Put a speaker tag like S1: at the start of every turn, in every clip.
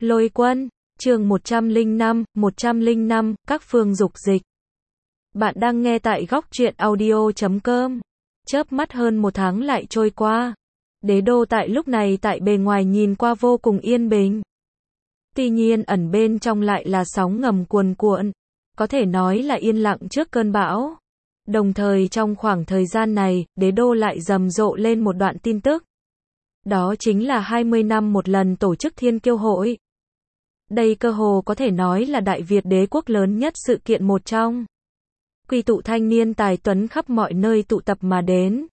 S1: Lôi Quân, chương 105, các phương dục dịch. Bạn đang nghe tại góc truyện audio.com. Chớp mắt hơn một tháng lại trôi qua. Đế đô tại lúc này tại bề ngoài nhìn qua vô cùng yên bình. Tuy nhiên ẩn bên trong lại là sóng ngầm cuồn cuộn. Có thể nói là yên lặng trước cơn bão. Đồng thời trong khoảng thời gian này, đế đô lại rầm rộ lên một đoạn tin tức. Đó chính là 20 năm một lần tổ chức Thiên Kiêu Hội. Đây cơ hồ có thể nói là Đại Việt đế quốc lớn nhất sự kiện một trong. Quy tụ thanh niên tài tuấn khắp mọi nơi tụ tập mà đến.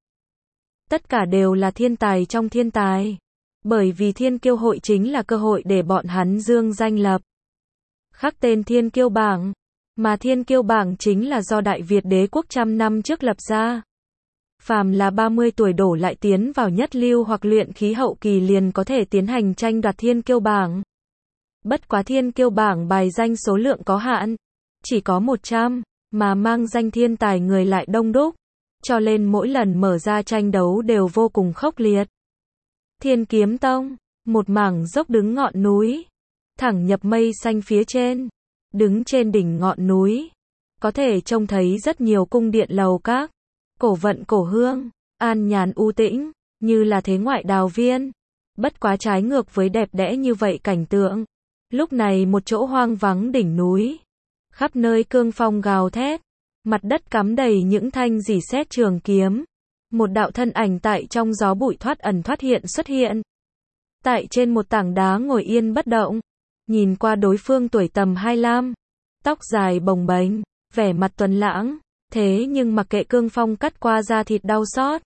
S1: Tất cả đều là thiên tài trong thiên tài. Bởi vì Thiên Kiêu Hội chính là cơ hội để bọn hắn dương danh lập. Khắc tên Thiên Kiêu Bảng. Mà Thiên Kiêu Bảng chính là do Đại Việt đế quốc trăm năm trước lập ra. Phàm là 30 tuổi đổ lại tiến vào nhất lưu hoặc luyện khí hậu kỳ liền có thể tiến hành tranh đoạt Thiên Kiêu Bảng. Bất quá Thiên Kiêu Bảng bài danh số lượng có hạn, chỉ có 100, mà mang danh thiên tài người lại đông đúc, cho nên mỗi lần mở ra tranh đấu đều vô cùng khốc liệt. Thiên Kiếm Tông, một mảng dốc đứng ngọn núi, thẳng nhập mây xanh phía trên, đứng trên đỉnh ngọn núi, có thể trông thấy rất nhiều cung điện lầu các, cổ vận cổ hương, an nhàn u tĩnh, như là thế ngoại đào viên. Bất quá trái ngược với đẹp đẽ như vậy cảnh tượng. Lúc này một chỗ hoang vắng đỉnh núi, khắp nơi cương phong gào thét, mặt đất cắm đầy những thanh rỉ sét trường kiếm. Một đạo thân ảnh tại trong gió bụi thoát ẩn thoát hiện xuất hiện. Tại trên một tảng đá ngồi yên bất động, nhìn qua đối phương tuổi tầm 25, tóc dài bồng bềnh, vẻ mặt tuấn lãng, thế nhưng mặc kệ cương phong cắt qua da thịt đau xót,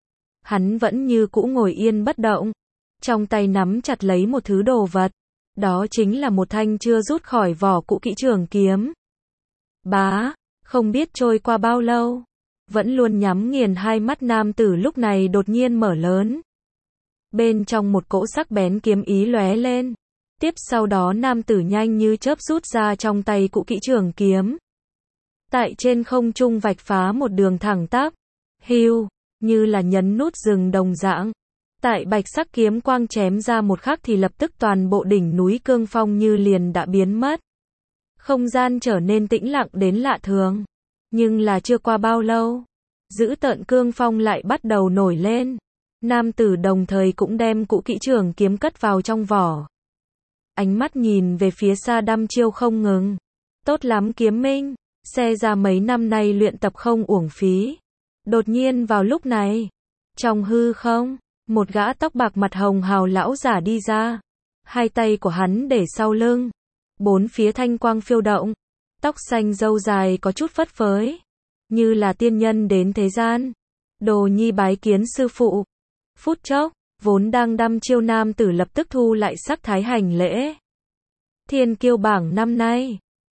S1: hắn vẫn như cũ ngồi yên bất động, trong tay nắm chặt lấy một thứ đồ vật. Đó chính là một thanh chưa rút khỏi vỏ cũ kỹ trường kiếm. Bá, không biết trôi qua bao lâu, vẫn luôn nhắm nghiền hai mắt nam tử lúc này đột nhiên mở lớn. Bên trong một cỗ sắc bén kiếm ý lóe lên. Tiếp sau đó nam tử nhanh như chớp rút ra trong tay cũ kỹ trường kiếm. Tại trên không trung vạch phá một đường thẳng tắp, hưu, như là nhấn nút dừng đồng dạng. Tại bạch sắc kiếm quang chém ra một khắc thì lập tức toàn bộ đỉnh núi cương phong như liền đã biến mất. Không gian trở nên tĩnh lặng đến lạ thường. Nhưng là chưa qua bao lâu, dữ tợn cương phong lại bắt đầu nổi lên. Nam tử đồng thời cũng đem cũ kỹ trường kiếm cất vào trong vỏ. Ánh mắt nhìn về phía xa đăm chiêu không ngừng. Tốt lắm Kiếm Minh, xe ra mấy năm nay luyện tập không uổng phí. Đột nhiên vào lúc này, trong hư không, một gã tóc bạc mặt hồng hào lão giả đi ra. Hai tay của hắn để sau lưng. Bốn phía thanh quang phiêu động. Tóc xanh râu dài có chút phất phới. Như là tiên nhân đến thế gian. Đồ nhi bái kiến sư phụ. Phút chốc, vốn đang đăm chiêu nam tử lập tức thu lại sắc thái hành lễ. Thiên Kiêu Bảng năm nay,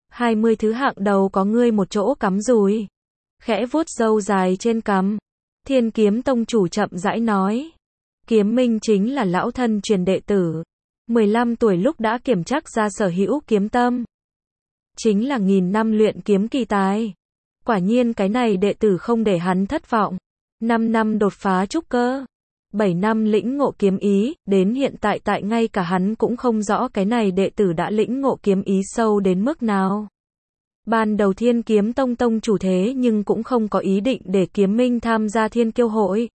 S1: 20 thứ hạng đầu có ngươi một chỗ cắm rùi. Khẽ vuốt râu dài trên cằm. Thiên Kiếm Tông chủ chậm rãi nói. Kiếm Minh chính là lão thân truyền đệ tử. 15 tuổi lúc đã kiểm chắc ra sở hữu kiếm tâm. Chính là nghìn năm luyện kiếm kỳ tài. Quả nhiên cái này đệ tử không để hắn thất vọng. 5 năm đột phá trúc cơ. 7 năm lĩnh ngộ kiếm ý, đến hiện tại ngay cả hắn cũng không rõ cái này đệ tử đã lĩnh ngộ kiếm ý sâu đến mức nào. Ban đầu Thiên Kiếm Tông tông chủ thế nhưng cũng không có ý định để Kiếm Minh tham gia Thiên Kiêu Hội.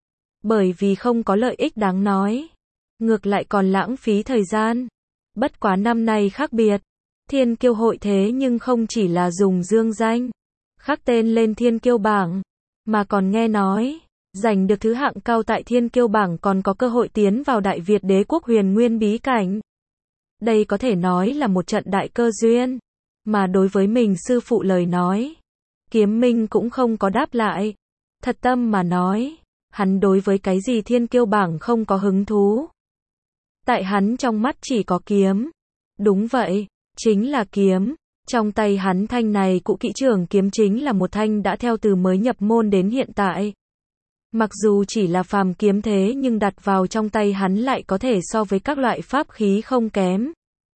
S1: Bởi vì không có lợi ích đáng nói. Ngược lại còn lãng phí thời gian. Bất quá năm nay khác biệt. Thiên Kiêu Hội thế nhưng không chỉ là dùng dương danh, khắc tên lên Thiên Kiêu Bảng, mà còn nghe nói, giành được thứ hạng cao tại Thiên Kiêu Bảng còn có cơ hội tiến vào Đại Việt đế quốc huyền nguyên bí cảnh. Đây có thể nói là một trận đại cơ duyên. Mà đối với mình sư phụ lời nói, Kiếm Minh cũng không có đáp lại. Thật tâm mà nói, hắn đối với cái gì Thiên Kiêu Bảng không có hứng thú. Tại hắn trong mắt chỉ có kiếm. Đúng vậy, chính là kiếm. Trong tay hắn thanh này cũ kỹ trường kiếm chính là một thanh đã theo từ mới nhập môn đến hiện tại. Mặc dù chỉ là phàm kiếm thế nhưng đặt vào trong tay hắn lại có thể so với các loại pháp khí không kém.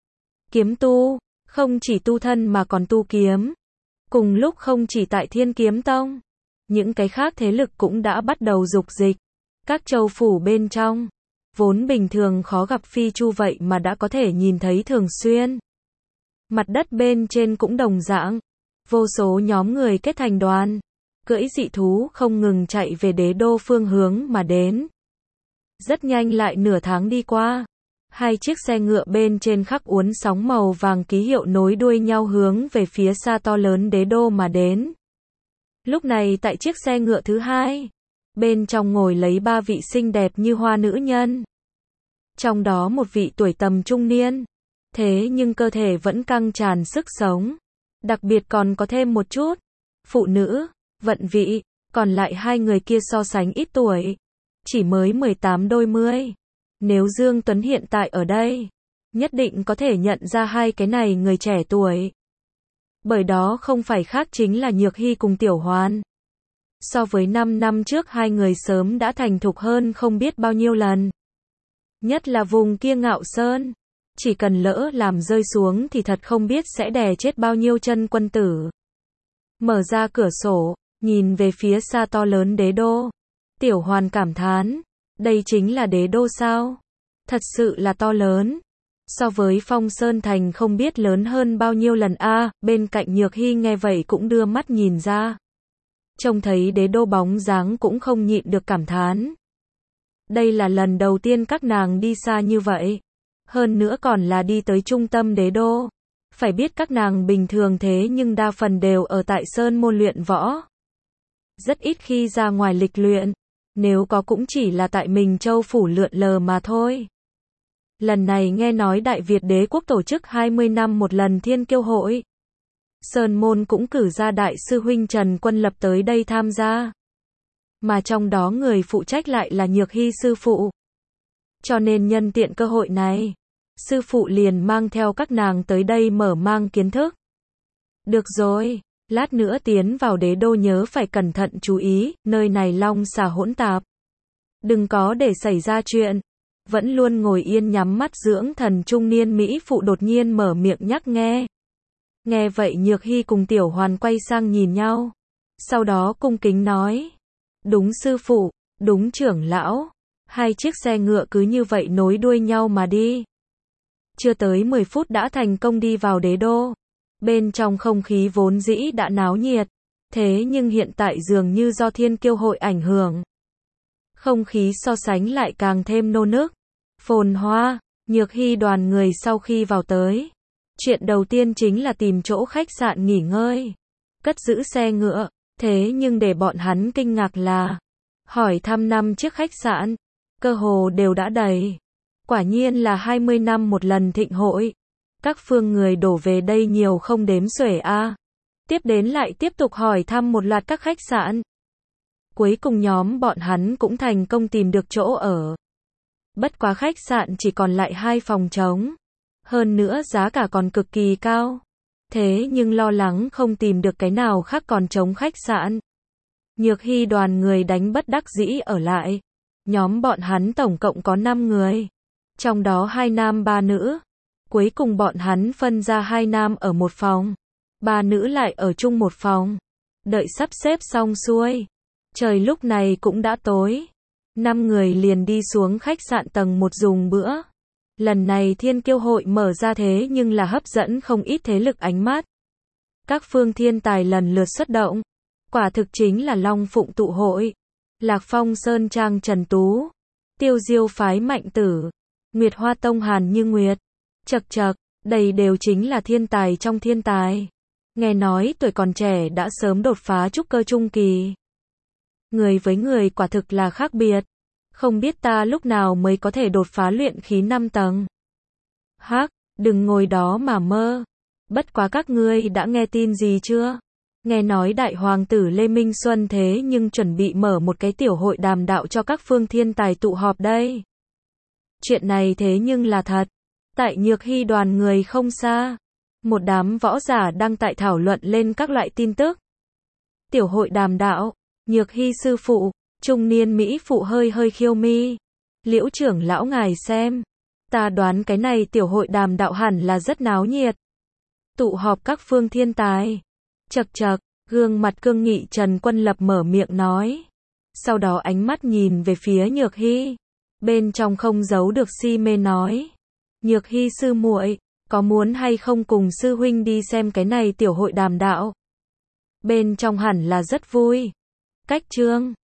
S1: Kiếm tu, không chỉ tu thân mà còn tu kiếm. Cùng lúc không chỉ tại Thiên Kiếm Tông, những cái khác thế lực cũng đã bắt đầu dục dịch. Các châu phủ bên trong, vốn bình thường khó gặp phi chu vậy mà đã có thể nhìn thấy thường xuyên. Mặt đất bên trên cũng đồng dạng, vô số nhóm người kết thành đoàn, cưỡi dị thú không ngừng chạy về đế đô phương hướng mà đến. Rất nhanh lại nửa tháng đi qua, hai chiếc xe ngựa bên trên khắc uốn sóng màu vàng ký hiệu nối đuôi nhau hướng về phía xa to lớn đế đô mà đến. Lúc này tại chiếc xe ngựa thứ hai, bên trong ngồi lấy ba vị xinh đẹp như hoa nữ nhân. Trong đó một vị tuổi tầm trung niên, thế nhưng cơ thể vẫn căng tràn sức sống. Đặc biệt còn có thêm một chút phụ nữ, vận vị, còn lại hai người kia so sánh ít tuổi, chỉ mới 18 đôi mươi. Nếu Dương Tuấn hiện tại ở đây, nhất định có thể nhận ra hai cái này người trẻ tuổi. Bởi đó không phải khác chính là Nhược Hy cùng Tiểu Hoan. So với 5 năm trước hai người sớm đã thành thục hơn không biết bao nhiêu lần. Nhất là vùng kia Ngạo Sơn, chỉ cần lỡ làm rơi xuống thì thật không biết sẽ đè chết bao nhiêu chân quân tử. Mở ra cửa sổ, nhìn về phía xa to lớn đế đô. Tiểu Hoan cảm thán, đây chính là đế đô sao? Thật sự là to lớn. So với Phong Sơn Thành không biết lớn hơn bao nhiêu lần a. Bên cạnh Nhược Hy nghe vậy cũng đưa mắt nhìn ra. Trông thấy đế đô bóng dáng cũng không nhịn được cảm thán. Đây là lần đầu tiên các nàng đi xa như vậy. Hơn nữa còn là đi tới trung tâm đế đô. Phải biết các nàng bình thường thế nhưng đa phần đều ở tại Sơn Môn luyện võ. Rất ít khi ra ngoài lịch luyện. Nếu có cũng chỉ là tại mình Châu Phủ lượn lờ mà thôi. Lần này nghe nói Đại Việt đế quốc tổ chức 20 năm một lần thiên kiêu hội. Sơn Môn cũng cử ra đại sư huynh Trần Quân Lập tới đây tham gia. Mà trong đó người phụ trách lại là Nhược Hy sư phụ. Cho nên nhân tiện cơ hội này, sư phụ liền mang theo các nàng tới đây mở mang kiến thức. Được rồi, lát nữa tiến vào đế đô nhớ phải cẩn thận chú ý, nơi này long xà hỗn tạp. Đừng có để xảy ra chuyện. Vẫn luôn ngồi yên nhắm mắt dưỡng thần trung niên Mỹ phụ đột nhiên mở miệng nhắc nghe. Nghe vậy Nhược Hy cùng Tiểu Hoan quay sang nhìn nhau. Sau đó cung kính nói. Đúng sư phụ, đúng trưởng lão. Hai chiếc xe ngựa cứ như vậy nối đuôi nhau mà đi. Chưa tới 10 phút đã thành công đi vào đế đô. Bên trong không khí vốn dĩ đã náo nhiệt. Thế nhưng hiện tại dường như do thiên kiêu hội ảnh hưởng. Không khí so sánh lại càng thêm nô nức, phồn hoa. Nhược Hy đoàn người sau khi vào tới, chuyện đầu tiên chính là tìm chỗ khách sạn nghỉ ngơi, cất giữ xe ngựa. Thế nhưng để bọn hắn kinh ngạc là, hỏi thăm 5 chiếc khách sạn, cơ hồ đều đã đầy. Quả nhiên là 20 năm một lần thịnh hội. Các phương người đổ về đây nhiều không đếm xuể a. Tiếp đến lại tiếp tục hỏi thăm một loạt các khách sạn. Cuối cùng nhóm bọn hắn cũng thành công tìm được chỗ ở. Bất quá khách sạn chỉ còn lại 2 phòng trống. Hơn nữa giá cả còn cực kỳ cao. Thế nhưng lo lắng không tìm được cái nào khác còn trống khách sạn. Nhược Hy đoàn người đánh bất đắc dĩ ở lại. Nhóm bọn hắn tổng cộng có 5 người. Trong đó 2 nam 3 nữ. Cuối cùng bọn hắn phân ra 2 nam ở một phòng. 3 nữ lại ở chung một phòng. Đợi sắp xếp xong xuôi. Trời lúc này cũng đã tối. 5 người liền đi xuống khách sạn tầng 1 dùng bữa. Lần này thiên kiêu hội mở ra thế nhưng là hấp dẫn không ít thế lực ánh mắt. Các phương thiên tài lần lượt xuất động. Quả thực chính là Long Phụng tụ hội. Lạc Phong Sơn Trang Trần Tú. Tiêu Diêu phái Mạnh Tử. Nguyệt Hoa Tông Hàn Như Nguyệt. Chật chật, đây đều chính là thiên tài trong thiên tài. Nghe nói tuổi còn trẻ đã sớm đột phá trúc cơ trung kỳ. Người với người quả thực là khác biệt. Không biết ta lúc nào mới có thể đột phá luyện khí 5 tầng. Hắc, đừng ngồi đó mà mơ. Bất quá các ngươi đã nghe tin gì chưa? Nghe nói đại hoàng tử Lê Minh Xuân thế nhưng chuẩn bị mở một cái tiểu hội đàm đạo cho các phương thiên tài tụ họp đây. Chuyện này thế nhưng là thật. Tại Nhược Hy đoàn người không xa, một đám võ giả đang tại thảo luận lên các loại tin tức. Tiểu hội đàm đạo, Nhược Hy sư phụ, trung niên Mỹ phụ hơi hơi khiêu mi. Liễu trưởng lão ngài xem, ta đoán cái này tiểu hội đàm đạo hẳn là rất náo nhiệt. Tụ họp các phương thiên tài. Chật chật, gương mặt cương nghị Trần Quân Lập mở miệng nói. Sau đó ánh mắt nhìn về phía Nhược Hy. Bên trong không giấu được si mê nói. Nhược Hy sư muội, có muốn hay không cùng sư huynh đi xem cái này tiểu hội đàm đạo? Bên trong hẳn là rất vui. Cách chương